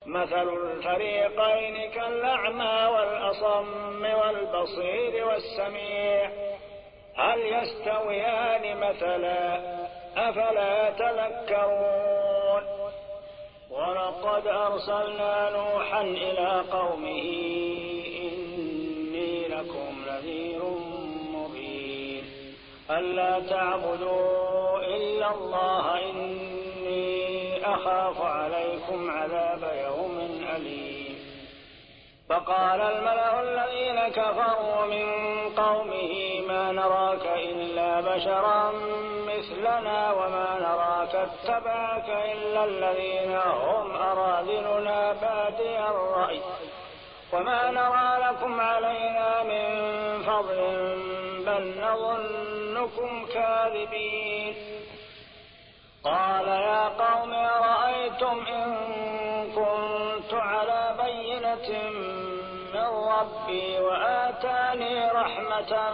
مثل الفريقين كالأعمى والأصم والبصير والسميع هل يستويان مثلا أفلا تذكرون ولقد أرسلنا نوحا إلى قومه إني لكم نذير مبين ألا تعبدوا إلا الله إني أخاف عليكم عذاب يوم أليم فقال الملأ الذين كفروا من قومه ما نراك إلا بشرا مثلنا وما نراك اتبعك إلا الذين هم أراذلنا بادي الرأي وما نرى لكم علينا من فضل بل نظنكم كاذبين قال يا قوم أرأيتم إن كنت على بينة من ربي وآتاني رحمة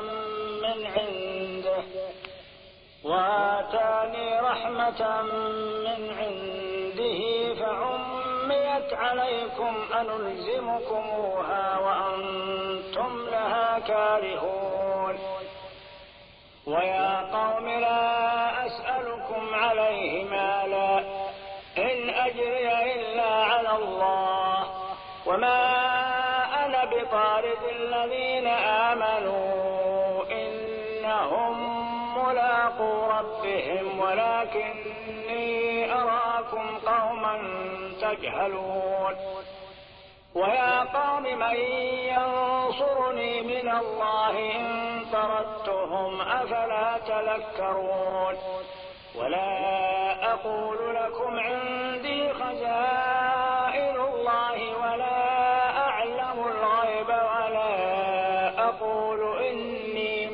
من عنده فعميت عليكم أنلزمكموها وأنتم لها كارهون ويا قوم لا أسألكم عليه مالا إن أجري إلا على الله وما أنا بطارد الذين آمنوا إنهم ملاقو ربهم ولكني أراكم قوما تجهلون ويا قوم من ينصرني من الله إن طردتهم أفلا تذكرون ولا أقول لكم عندي خزائن الله ولا أعلم الغيب ولا أقول إني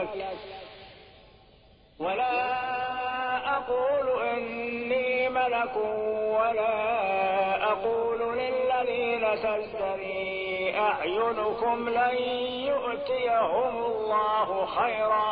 ملك ولا أقول للذين تزدري أعينكم لن يؤتيهم الله خيرا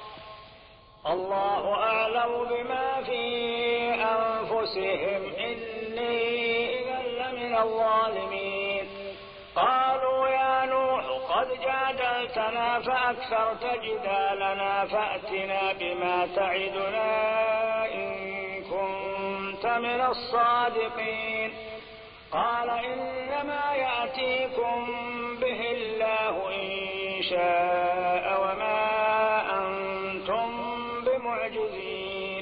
الله أعلم بما في أنفسهم إني إذا لمن الظالمين قالوا يا نوح قد جادلتنا فأكثرت جدالنا فأتنا بما تعدنا إن كنت من الصادقين قال إنما يأتيكم به الله إن شاء وما أنتم بمعجزين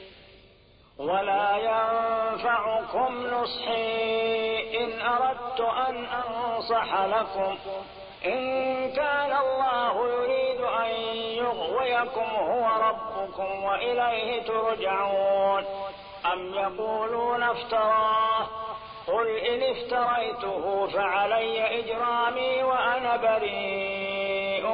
ولا ينفعكم نصحي إن أردت أن أنصح لكم إن كان الله يريد أن يغويكم هو ربكم وإليه ترجعون أم يقولون افتراه قل إن افتريته فعلي إجرامي وأنا بريء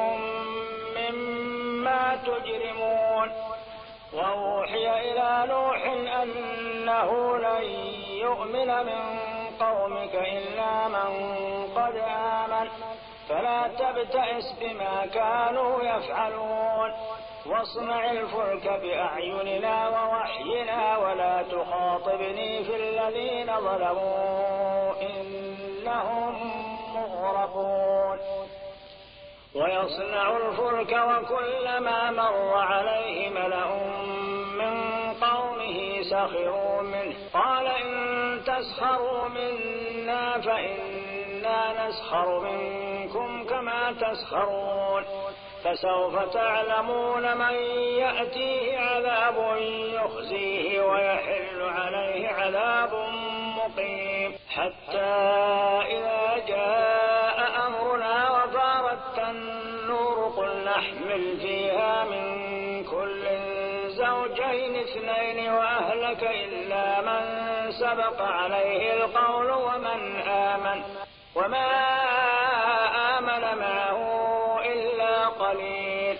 مما تجرمون وأوحي إلى نوح أنه لن يؤمن من قومك إلا من قد آمن فلا تبتئس بما كانوا يفعلون واصنع الفلك بأعيننا ووحينا ولا تخاطبني في الذين ظلموا إنهم مغرقون ويصنع الفلك وكلما مر عليه ملأ من قومه سخروا منه قال إن تسخروا منا فإنا نسخر منكم كما تسخرون فسوف تعلمون من يأتيه عذاب يخزيه ويحل عليه عذاب مقيم حتى إذا جاء أمرنا وفارت النور قل نحمل فيها من كل زوجين اثنين وأهلك إلا من سبق عليه القول وما آمن معه إلا قليل